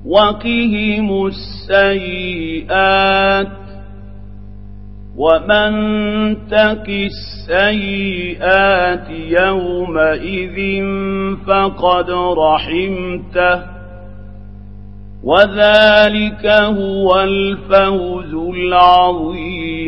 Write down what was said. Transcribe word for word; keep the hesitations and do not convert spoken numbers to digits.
وقهم السيئات ومن تق السيئات يومئذ فقد رحمته وذلك هو الفوز العظيم.